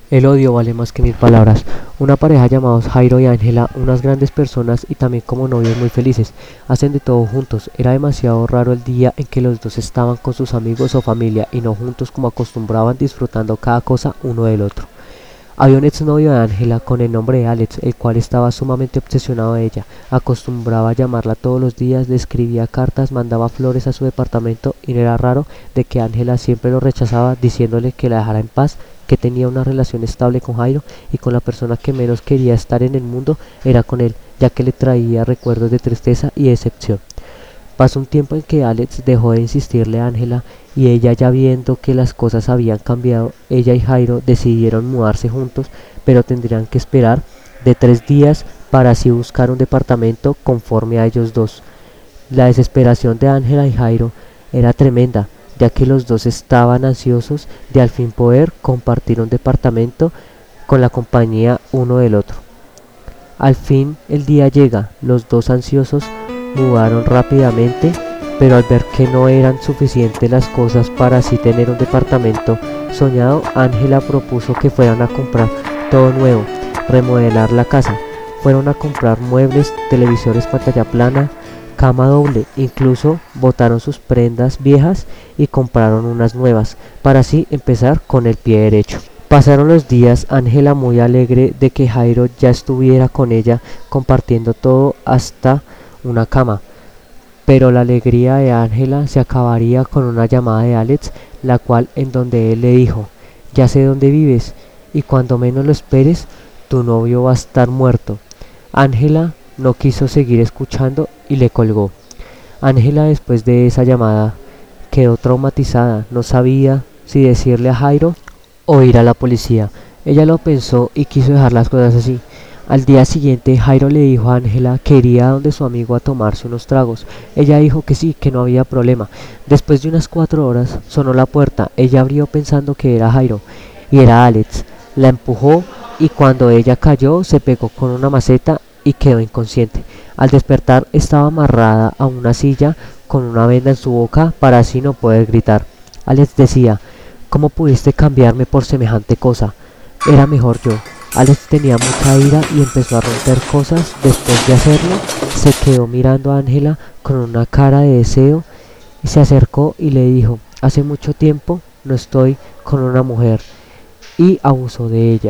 El odio vale más que mil palabras. Una pareja llamados Jairo y Ángela, unas grandes personas y también como novios muy felices, hacen de todo juntos. Era demasiado raro el día en que los dos estaban con sus amigos o familia y no juntos como acostumbraban, disfrutando cada cosa uno del otro. Había un exnovio de Ángela con el nombre de Alex, el cual estaba sumamente obsesionado de ella. Acostumbraba a llamarla todos los días, le escribía cartas, mandaba flores a su departamento y no era raro de que Ángela siempre lo rechazaba diciéndole que la dejara en paz, que tenía una relación estable con Jairo y con la persona que menos quería estar en el mundo era con él, ya que le traía recuerdos de tristeza y decepción. Pasó un tiempo en que Alex dejó de insistirle a Ángela y ella, ya viendo que las cosas habían cambiado, ella y Jairo decidieron mudarse juntos, pero tendrían que esperar de 3 días para así buscar un departamento conforme a ellos dos. La desesperación de Ángela y Jairo era tremenda, ya que los dos estaban ansiosos de al fin poder compartir un departamento con la compañía uno del otro. Al fin el día llega, los dos ansiosos mudaron rápidamente, pero al ver que no eran suficientes las cosas para así tener un departamento soñado, Ángela propuso que fueran a comprar todo nuevo, remodelar la casa. Fueron a comprar muebles, televisores pantalla plana, cama doble, incluso botaron sus prendas viejas y compraron unas nuevas, para así empezar con el pie derecho. Pasaron los días, Ángela muy alegre de que Jairo ya estuviera con ella, compartiendo todo hasta una cama. Pero la alegría de Ángela se acabaría con una llamada de Alex, la cual en donde él le dijo, ya sé dónde vives, y cuando menos lo esperes, tu novio va a estar muerto. Ángela no quiso seguir escuchando y le colgó. Ángela, después de esa llamada, quedó traumatizada, no sabía si decirle a Jairo o ir a la policía. Ella lo pensó y quiso dejar las cosas así. Al día siguiente, Jairo le dijo a Ángela que iría donde su amigo a tomarse unos tragos. Ella dijo que sí, que no había problema. Después de unas 4 horas, sonó la puerta. Ella abrió pensando que era Jairo, y era Alex. La empujó y cuando ella cayó, se pegó con una maceta y quedó inconsciente. Al despertar, estaba amarrada a una silla con una venda en su boca para así no poder gritar. Alex decía, ¿cómo pudiste cambiarme por semejante cosa? Era mejor yo. Alex tenía mucha ira y empezó a romper cosas. Después de hacerlo, se quedó mirando a Ángela con una cara de deseo y se acercó y le dijo, hace mucho tiempo no estoy con una mujer, y abusó de ella.